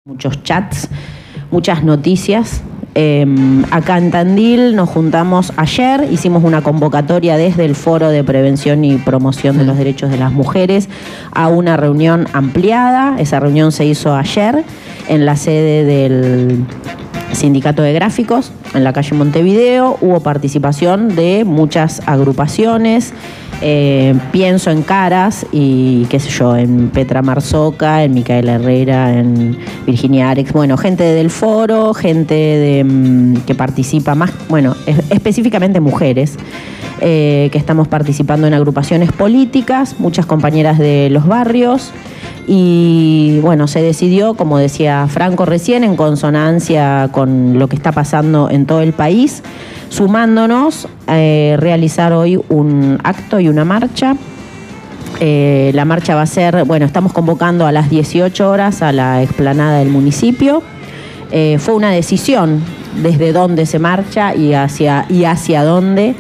Muchos chats, muchas noticias. Acá en Tandil nos juntamos ayer, hicimos una convocatoria desde el Foro de Prevención y Promoción de los Derechos de las Mujeres a una reunión ampliada. Esa reunión se hizo ayer en la sede del Sindicato de Gráficos, en la calle Montevideo. Hubo participación de muchas agrupaciones. Pienso en Caras y qué sé yo, en Petra Marzoca, en Micaela Herrera, en Virginia Arex, bueno, gente del foro, gente que participa más, bueno, específicamente mujeres, que estamos participando en agrupaciones políticas, muchas compañeras de los barrios. Y bueno, se decidió, como decía Franco recién, en consonancia con lo que está pasando en todo el país, sumándonos a realizar hoy un acto y una marcha. La marcha va a ser, bueno, estamos convocando a las 18 horas a la explanada del municipio. Fue una decisión desde dónde se marcha y hacia dónde.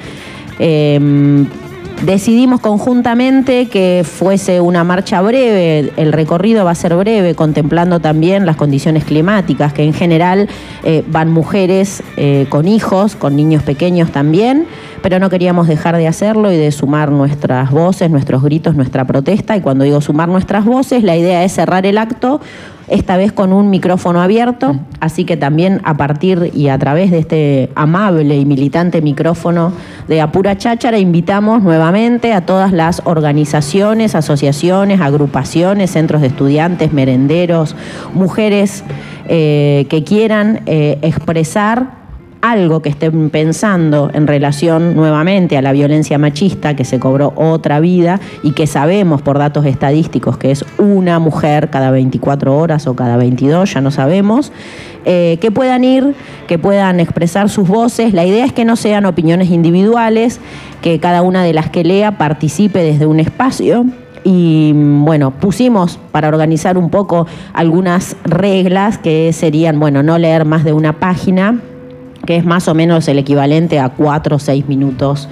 Decidimos conjuntamente que fuese una marcha breve, el recorrido va a ser breve, contemplando también las condiciones climáticas, que en general van mujeres con hijos, con niños pequeños también, pero no queríamos dejar de hacerlo y de sumar nuestras voces, nuestros gritos, nuestra protesta. Y cuando digo sumar nuestras voces, la idea es cerrar el acto, esta vez con un micrófono abierto, así que también a partir y a través de este amable y militante micrófono de Apura Cháchara invitamos nuevamente a todas las organizaciones, asociaciones, agrupaciones, centros de estudiantes, merenderos, mujeres que quieran expresar algo que estén pensando en relación nuevamente a la violencia machista, que se cobró otra vida y que sabemos por datos estadísticos que es una mujer cada 24 horas o cada 22, ya no sabemos, que puedan ir, que puedan expresar sus voces. La idea es que no sean opiniones individuales, que cada una de las que lea participe desde un espacio. Y bueno, pusimos para organizar un poco algunas reglas que serían, bueno, no leer más de una página, que es más o menos el equivalente a 4 o 6 minutos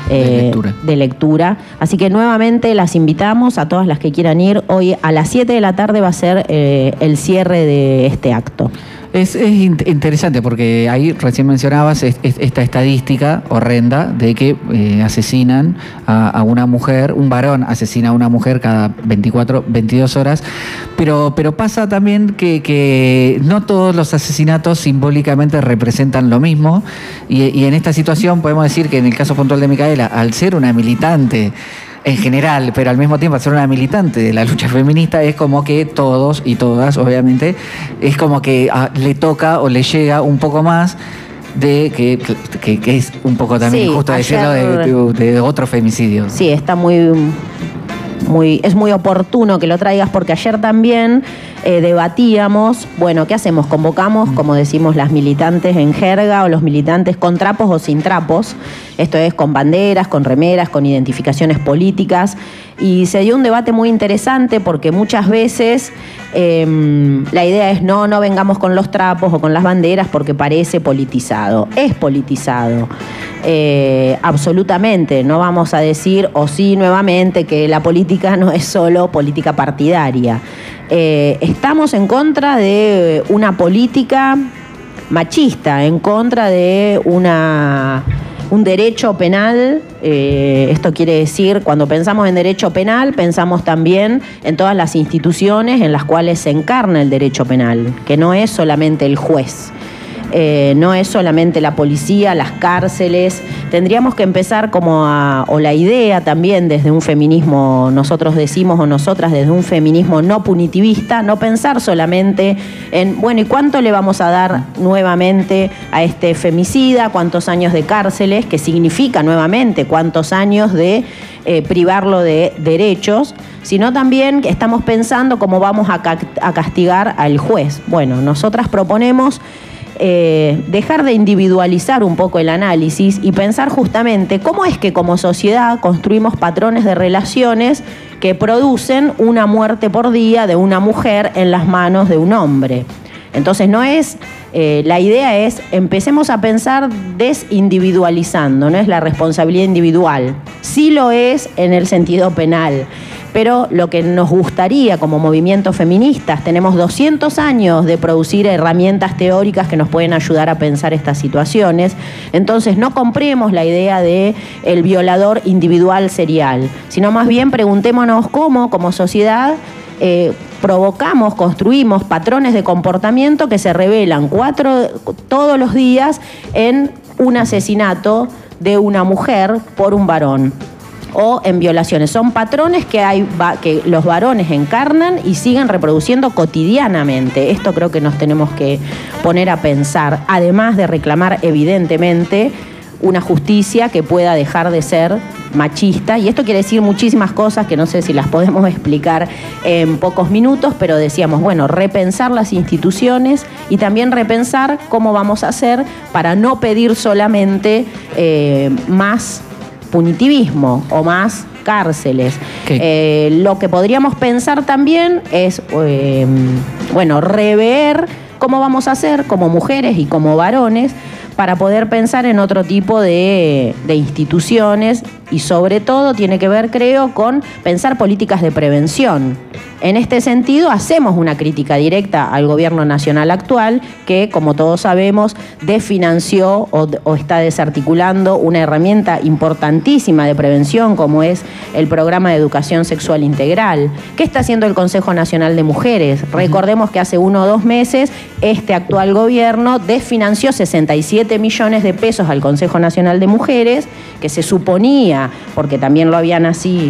de lectura. Así que nuevamente las invitamos a todas las que quieran ir. Hoy a las 7 de la tarde va a ser el cierre de este acto. Es interesante porque ahí recién mencionabas esta estadística horrenda de que asesinan a una mujer, un varón asesina a una mujer cada 22 horas, pero pasa también que no todos los asesinatos simbólicamente representan lo mismo y en esta situación podemos decir que en el caso puntual de Micaela, al ser una militante en general, pero al mismo tiempo ser una militante de la lucha feminista, es como que todos y todas, obviamente, es como que le toca o le llega un poco más de que es un poco también injusto decirlo de otro femicidio. Sí, está es muy oportuno que lo traigas porque ayer también debatíamos, bueno, ¿qué hacemos? Convocamos, como decimos las militantes en jerga, o los militantes con trapos o sin trapos, esto es con banderas, con remeras, con identificaciones políticas, y se dio un debate muy interesante porque muchas veces la idea es no vengamos con los trapos o con las banderas porque parece politizado. Es politizado, absolutamente. No vamos a decir, o sí, nuevamente, que la política no es solo política partidaria. Estamos en contra de una política machista, en contra de un derecho penal. Esto quiere decir, cuando pensamos en derecho penal, pensamos también en todas las instituciones en las cuales se encarna el derecho penal, que no es solamente el juez. No es solamente la policía, las cárceles. Tendríamos que empezar o la idea también desde un feminismo, nosotros decimos o nosotras desde un feminismo no punitivista, no pensar solamente en, bueno, ¿y cuánto le vamos a dar nuevamente a este femicida? ¿Cuántos años de cárceles? Que significa nuevamente cuántos años de privarlo de derechos, sino también que estamos pensando cómo vamos a castigar al juez. Bueno, nosotras proponemos dejar de individualizar un poco el análisis y pensar justamente cómo es que como sociedad construimos patrones de relaciones que producen una muerte por día de una mujer en las manos de un hombre. Entonces no es, la idea es, empecemos a pensar desindividualizando, no es la responsabilidad individual. Sí lo es en el sentido penal, pero lo que nos gustaría como movimientos feministas, tenemos 200 años de producir herramientas teóricas que nos pueden ayudar a pensar estas situaciones, entonces no compremos la idea de el violador individual serial, sino más bien preguntémonos cómo, como sociedad, provocamos, construimos patrones de comportamiento que se revelan todos los días en un asesinato de una mujer por un varón o en violaciones. Son patrones que los varones encarnan y siguen reproduciendo cotidianamente. Esto creo que nos tenemos que poner a pensar, además de reclamar evidentemente una justicia que pueda dejar de ser machista, y esto quiere decir muchísimas cosas que no sé si las podemos explicar en pocos minutos, pero decíamos, bueno, repensar las instituciones y también repensar cómo vamos a hacer para no pedir solamente más punitivismo o más cárceles. Lo que podríamos pensar también es, rever cómo vamos a hacer como mujeres y como varones para poder pensar en otro tipo de instituciones, y sobre todo tiene que ver, creo, con pensar políticas de prevención. En este sentido, hacemos una crítica directa al gobierno nacional actual que, como todos sabemos, desfinanció o está desarticulando una herramienta importantísima de prevención como es el programa de educación sexual integral. ¿Qué está haciendo el Consejo Nacional de Mujeres? Recordemos que hace 1 o 2 meses este actual gobierno desfinanció 67 millones de pesos al Consejo Nacional de Mujeres, que se suponía, porque también lo habían así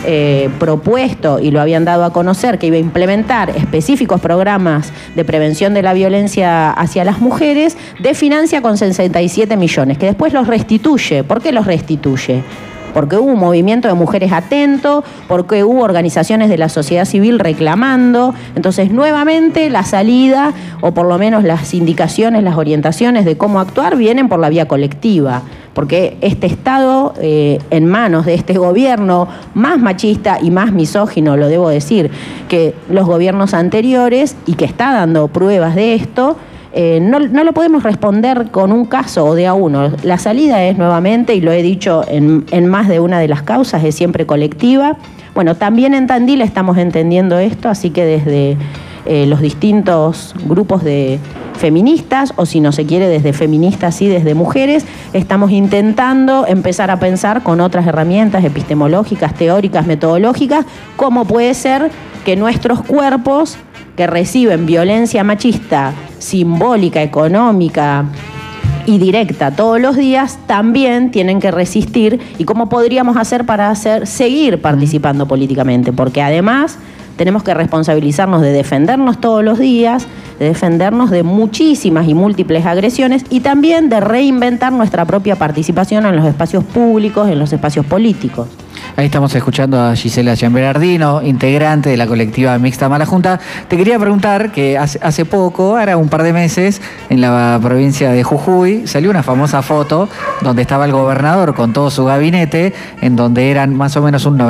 propuesto y lo habían dado a conocer, que iba a implementar específicos programas de prevención de la violencia hacia las mujeres, desfinancia con 67 millones, que después los restituye. ¿Por qué los restituye? Porque hubo un movimiento de mujeres atento, porque hubo organizaciones de la sociedad civil reclamando. Entonces, nuevamente, la salida, o por lo menos las indicaciones, las orientaciones de cómo actuar, vienen por la vía colectiva. Porque este Estado, en manos de este gobierno más machista y más misógino, lo debo decir, que los gobiernos anteriores, y que está dando pruebas de esto, no lo podemos responder con un caso o de a uno. La salida es nuevamente, y lo he dicho en más de una de las causas, es siempre colectiva. Bueno, también en Tandil estamos entendiendo esto, así que desde los distintos grupos de feministas, o si no se quiere desde feministas y desde mujeres, estamos intentando empezar a pensar con otras herramientas epistemológicas, teóricas, metodológicas, cómo puede ser que nuestros cuerpos que reciben violencia machista simbólica, económica y directa todos los días, también tienen que resistir, y cómo podríamos hacer para seguir participando políticamente, porque además tenemos que responsabilizarnos de defendernos todos los días, de defendernos de muchísimas y múltiples agresiones, y también de reinventar nuestra propia participación en los espacios públicos, en los espacios políticos. Ahí estamos escuchando a Gisela Gianberardino, integrante de la colectiva mixta Mala Junta. Te quería preguntar que hace poco, ahora un par de meses, en la provincia de Jujuy, salió una famosa foto donde estaba el gobernador con todo su gabinete, en donde eran más o menos un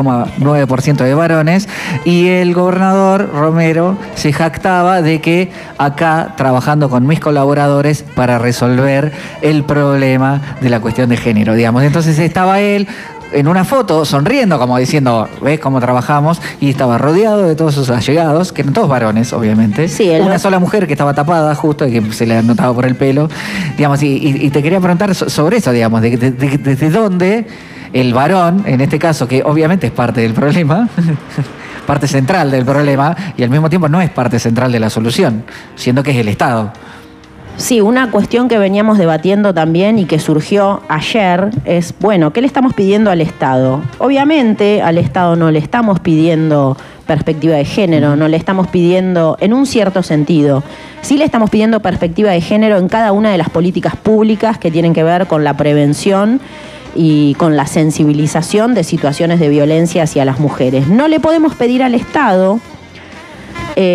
99,9% de varones, y el gobernador Romero se jactaba de que acá trabajando con mis colaboradores para resolver el problema de la cuestión de género, digamos. Entonces estaba él en una foto sonriendo, como diciendo, ¿ves cómo trabajamos? Y estaba rodeado de todos sus allegados, que eran todos varones, obviamente. Sí, una sola mujer que estaba tapada justo y que se le notaba por el pelo, digamos. Y te quería preguntar sobre eso, digamos, desde dónde el varón, en este caso, que obviamente es parte del problema, parte central del problema, y al mismo tiempo no es parte central de la solución, siendo que es el Estado. Sí, una cuestión que veníamos debatiendo también y que surgió ayer es, bueno, ¿qué le estamos pidiendo al Estado? Obviamente al Estado no le estamos pidiendo perspectiva de género, no le estamos pidiendo, en un cierto sentido, sí le estamos pidiendo perspectiva de género en cada una de las políticas públicas que tienen que ver con la prevención y con la sensibilización de situaciones de violencia hacia las mujeres. No le podemos pedir al Estado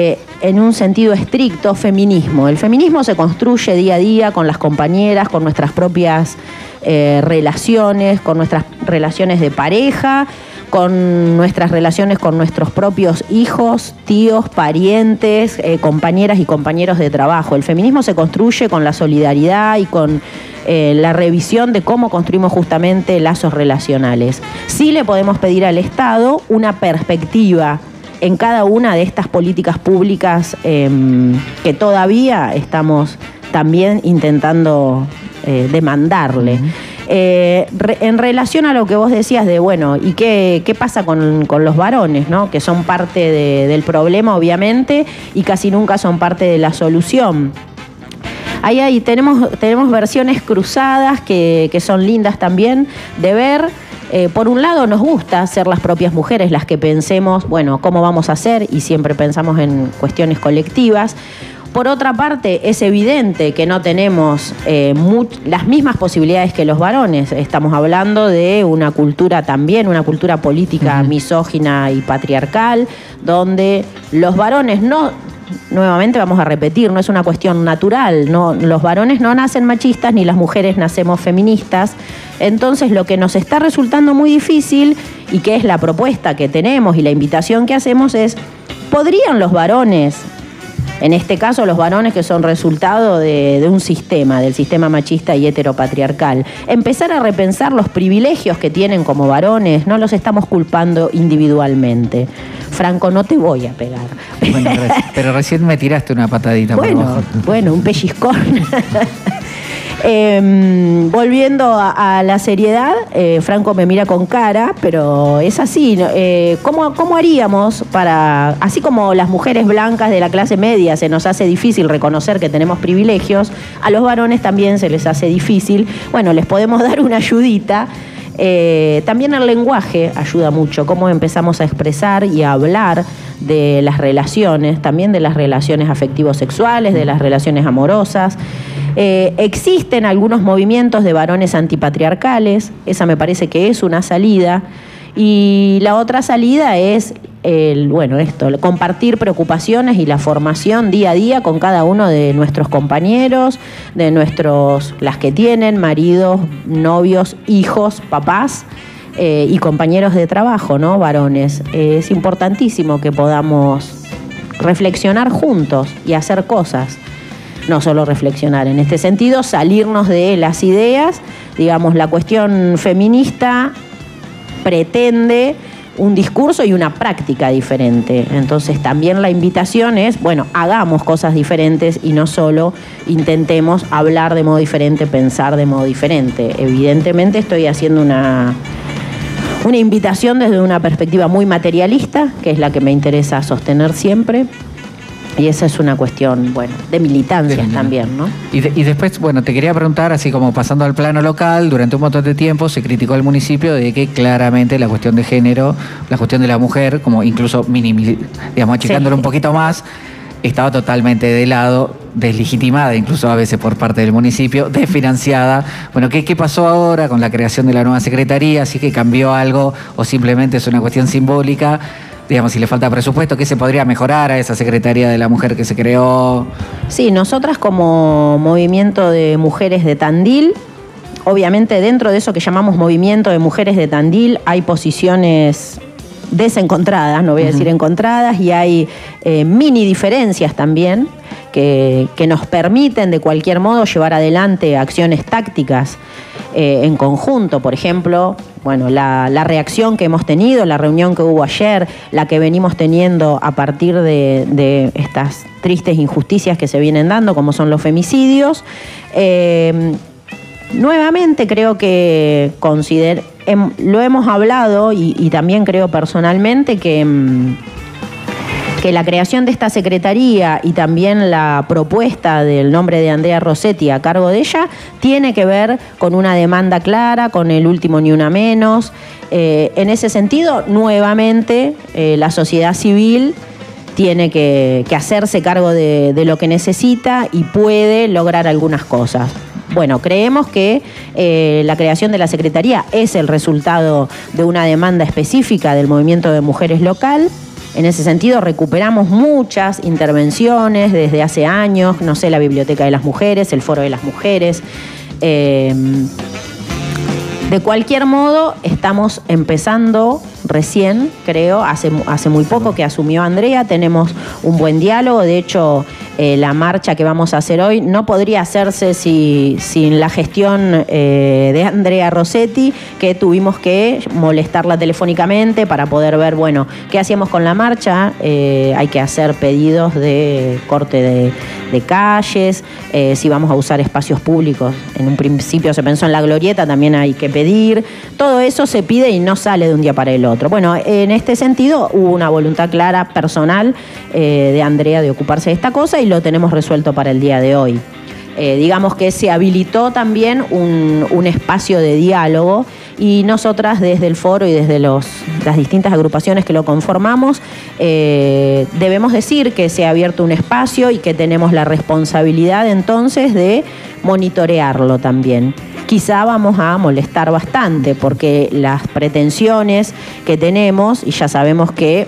en un sentido estricto, feminismo. El feminismo se construye día a día con las compañeras, con nuestras propias relaciones, con nuestras relaciones de pareja, con nuestras relaciones con nuestros propios hijos, tíos, parientes, compañeras y compañeros de trabajo. El feminismo se construye con la solidaridad y con la revisión de cómo construimos justamente lazos relacionales. Sí le podemos pedir al Estado una perspectiva en cada una de estas políticas públicas que todavía estamos también intentando demandarle. En relación a lo que vos decías de, bueno, ¿y qué pasa con los varones, ¿no? Que son parte del problema, obviamente, y casi nunca son parte de la solución. Ahí tenemos versiones cruzadas que son lindas también de ver. Por un lado nos gusta ser las propias mujeres las que pensemos, bueno, cómo vamos a hacer, y siempre pensamos en cuestiones colectivas. Por otra parte, es evidente que no tenemos las mismas posibilidades que los varones. Estamos hablando de una cultura también, una cultura política misógina y patriarcal, donde los varones nuevamente vamos a repetir, no es una cuestión natural, no, los varones no nacen machistas ni las mujeres nacemos feministas. Entonces lo que nos está resultando muy difícil, y que es la propuesta que tenemos y la invitación que hacemos, es: ¿podrían los varones, en este caso los varones que son resultado de un sistema, del sistema machista y heteropatriarcal, empezar a repensar los privilegios que tienen como varones? No los estamos culpando individualmente. Franco, no te voy a pegar. Bueno, pero recién me tiraste una patadita por abajo. Bueno, un pellizcón. Volviendo a la seriedad, Franco me mira con cara, pero es así. ¿Cómo haríamos para, así como las mujeres blancas de la clase media se nos hace difícil reconocer que tenemos privilegios, a los varones también se les hace difícil? Bueno, les podemos dar una ayudita. También el lenguaje ayuda mucho, cómo empezamos a expresar y a hablar de las relaciones, también de las relaciones afectivo-sexuales, de las relaciones amorosas. Existen algunos movimientos de varones antipatriarcales, esa me parece que es una salida. Y la otra salida es compartir preocupaciones y la formación día a día con cada uno de nuestros compañeros, las que tienen maridos, novios, hijos, papás y compañeros de trabajo, ¿no? Varones. Es importantísimo que podamos reflexionar juntos y hacer cosas. No solo reflexionar, en este sentido, salirnos de las ideas. Digamos, la cuestión feminista pretende un discurso y una práctica diferente. Entonces también la invitación es, bueno, hagamos cosas diferentes y no solo intentemos hablar de modo diferente, pensar de modo diferente. Evidentemente estoy haciendo una invitación desde una perspectiva muy materialista, que es la que me interesa sostener siempre. Y esa es una cuestión, bueno, de militancias también, ¿no? Y después, bueno, te quería preguntar, así como pasando al plano local, durante un montón de tiempo se criticó al municipio de que claramente la cuestión de género, la cuestión de la mujer, como incluso achicándolo un poquito más, estaba totalmente de lado, deslegitimada incluso a veces por parte del municipio, desfinanciada. Bueno, ¿qué pasó ahora con la creación de la nueva secretaría? ¿Sí que cambió algo o simplemente es una cuestión simbólica? Digamos, si le falta presupuesto, ¿qué se podría mejorar a esa Secretaría de la Mujer que se creó? Sí, nosotras como Movimiento de Mujeres de Tandil, obviamente dentro de eso que llamamos Movimiento de Mujeres de Tandil hay posiciones desencontradas, no voy a decir encontradas, y hay mini diferencias también que nos permiten de cualquier modo llevar adelante acciones tácticas en conjunto. Por ejemplo, bueno, la reacción que hemos tenido, la reunión que hubo ayer, la que venimos teniendo a partir de estas tristes injusticias que se vienen dando, como son los femicidios. Nuevamente creo que lo hemos hablado y también creo personalmente que la creación de esta secretaría y también la propuesta del nombre de Andrea Rossetti a cargo de ella tiene que ver con una demanda clara, con el último ni una menos. En ese sentido, nuevamente, la sociedad civil tiene que hacerse cargo de lo que necesita y puede lograr algunas cosas. Bueno, creemos que la creación de la Secretaría es el resultado de una demanda específica del movimiento de mujeres local. En ese sentido, recuperamos muchas intervenciones desde hace años, no sé, la Biblioteca de las Mujeres, el Foro de las Mujeres. De cualquier modo, estamos empezando recién, creo, hace muy poco que asumió Andrea, tenemos un buen diálogo. De hecho, la marcha que vamos a hacer hoy no podría hacerse sin la gestión de Andrea Rossetti, que tuvimos que molestarla telefónicamente para poder ver, bueno, qué hacíamos con la marcha. Hay que hacer pedidos de corte de calles, si vamos a usar espacios públicos. En un principio se pensó en la Glorieta, también hay que pedir. Todo eso se pide y no sale de un día para el otro. Bueno, en este sentido hubo una voluntad clara personal de Andrea de ocuparse de esta cosa y lo tenemos resuelto para el día de hoy. Digamos que se habilitó también un espacio de diálogo y nosotras desde el foro y desde las distintas agrupaciones que lo conformamos debemos decir que se ha abierto un espacio y que tenemos la responsabilidad entonces de monitorearlo también. Quizá vamos a molestar bastante porque las pretensiones que tenemos, y ya sabemos que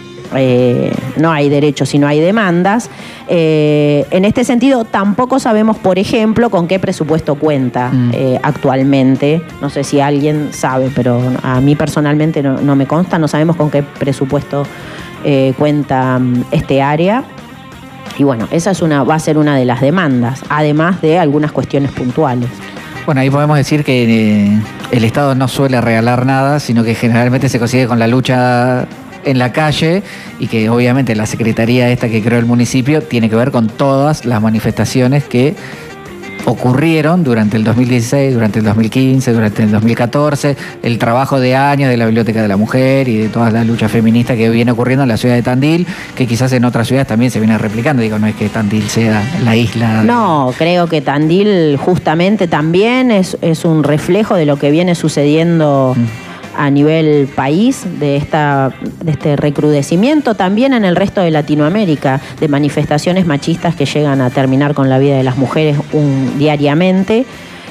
no hay derechos y no hay demandas, en este sentido tampoco sabemos, por ejemplo, con qué presupuesto cuenta actualmente. No sé si alguien sabe, pero a mí personalmente no me consta. No sabemos con qué presupuesto cuenta este área. Y bueno, esa va a ser una de las demandas, además de algunas cuestiones puntuales. Bueno, ahí podemos decir que el Estado no suele regalar nada, sino que generalmente se consigue con la lucha en la calle, y que obviamente la secretaría esta que creó el municipio tiene que ver con todas las manifestaciones que ocurrieron durante el 2016, durante el 2015, durante el 2014, el trabajo de años de la Biblioteca de la Mujer y de toda la lucha feminista que viene ocurriendo en la ciudad de Tandil, que quizás en otras ciudades también se viene replicando. Digo, no es que Tandil sea la isla. No, creo que Tandil justamente también es un reflejo de lo que viene sucediendo a nivel país, de este recrudecimiento también en el resto de Latinoamérica, de manifestaciones machistas que llegan a terminar con la vida de las mujeres diariamente,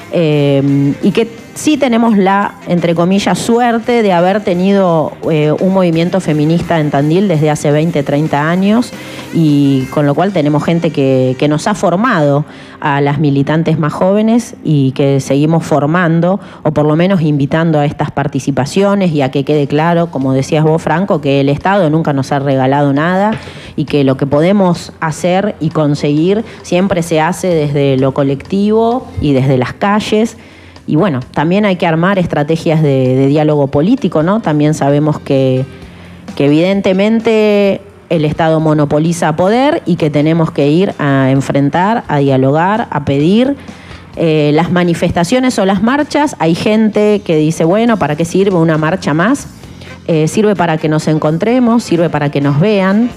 y que sí tenemos la, entre comillas, suerte de haber tenido un movimiento feminista en Tandil desde hace 20, 30 años, y con lo cual tenemos gente que nos ha formado a las militantes más jóvenes y que seguimos formando, o por lo menos invitando a estas participaciones, y a que quede claro, como decías vos, Franco, que el Estado nunca nos ha regalado nada y que lo que podemos hacer y conseguir siempre se hace desde lo colectivo y desde las calles. Y bueno, también hay que armar estrategias de diálogo político, ¿no? También sabemos que evidentemente el Estado monopoliza poder y que tenemos que ir a enfrentar, a dialogar, a pedir. Las manifestaciones o las marchas, hay gente que dice, bueno, ¿para qué sirve una marcha más? Sirve para que nos encontremos, sirve para que nos vean.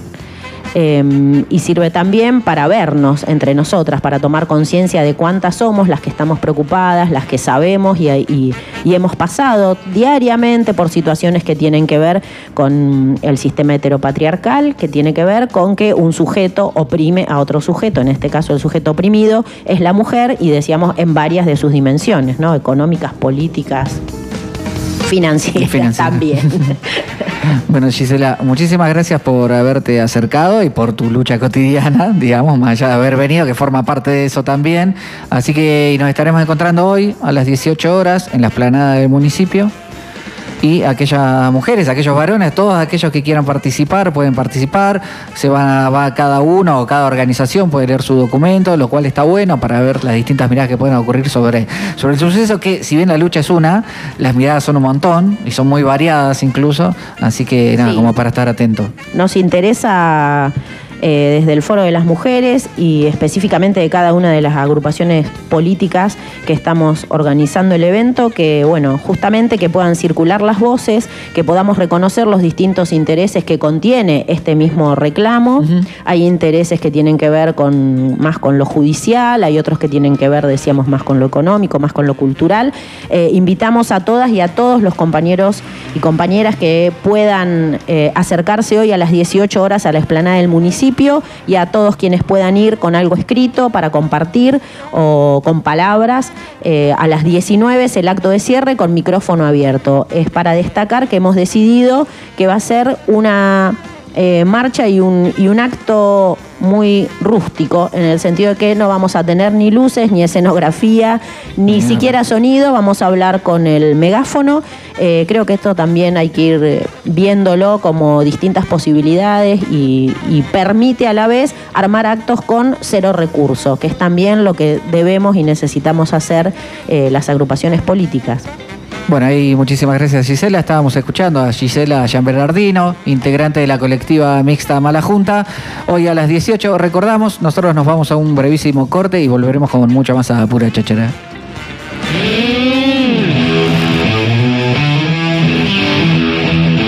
Y sirve también para vernos entre nosotras, para tomar conciencia de cuántas somos las que estamos preocupadas, las que sabemos y hemos pasado diariamente por situaciones que tienen que ver con el sistema heteropatriarcal, que tiene que ver con que un sujeto oprime a otro sujeto. En este caso el sujeto oprimido es la mujer, y decíamos en varias de sus dimensiones, ¿no? Económicas, políticas, financieras también. Bueno, Gisela, muchísimas gracias por haberte acercado y por tu lucha cotidiana, digamos, más allá de haber venido, que forma parte de eso también. Así que nos estaremos encontrando hoy a las 18 horas en la explanada del municipio. Y aquellas mujeres, aquellos varones, todos aquellos que quieran participar, pueden participar. Va cada uno o cada organización, puede leer su documento, lo cual está bueno para ver las distintas miradas que pueden ocurrir sobre el suceso, que si bien la lucha es una, las miradas son un montón y son muy variadas incluso. Así que nada, sí, como para estar atento. Nos interesa desde el Foro de las Mujeres y específicamente de cada una de las agrupaciones políticas que estamos organizando el evento, que bueno, justamente que puedan circular las voces, que podamos reconocer los distintos intereses que contiene este mismo reclamo. Hay intereses que tienen que ver más con lo judicial, hay otros que tienen que ver, decíamos, más con lo económico, más con lo cultural. Invitamos a todas y a todos los compañeros y compañeras que puedan acercarse hoy a las 18 horas a la explanada del municipio, y a todos quienes puedan ir con algo escrito para compartir o con palabras. A las 19 es el acto de cierre con micrófono abierto. Es para destacar que hemos decidido que va a ser una marcha y un acto muy rústico, en el sentido de que no vamos a tener ni luces, ni escenografía, ni siquiera sonido, vamos a hablar con el megáfono. Creo que esto también hay que ir viéndolo como distintas posibilidades y permite a la vez armar actos con cero recursos, que es también lo que debemos y necesitamos hacer las agrupaciones políticas. Bueno, ahí muchísimas gracias, Gisela. Estábamos escuchando a Gisela Gianbernardino, integrante de la colectiva mixta Mala Junta. Hoy a las 18, recordamos, nosotros nos vamos a un brevísimo corte y volveremos con mucho más a Pura Cháchara.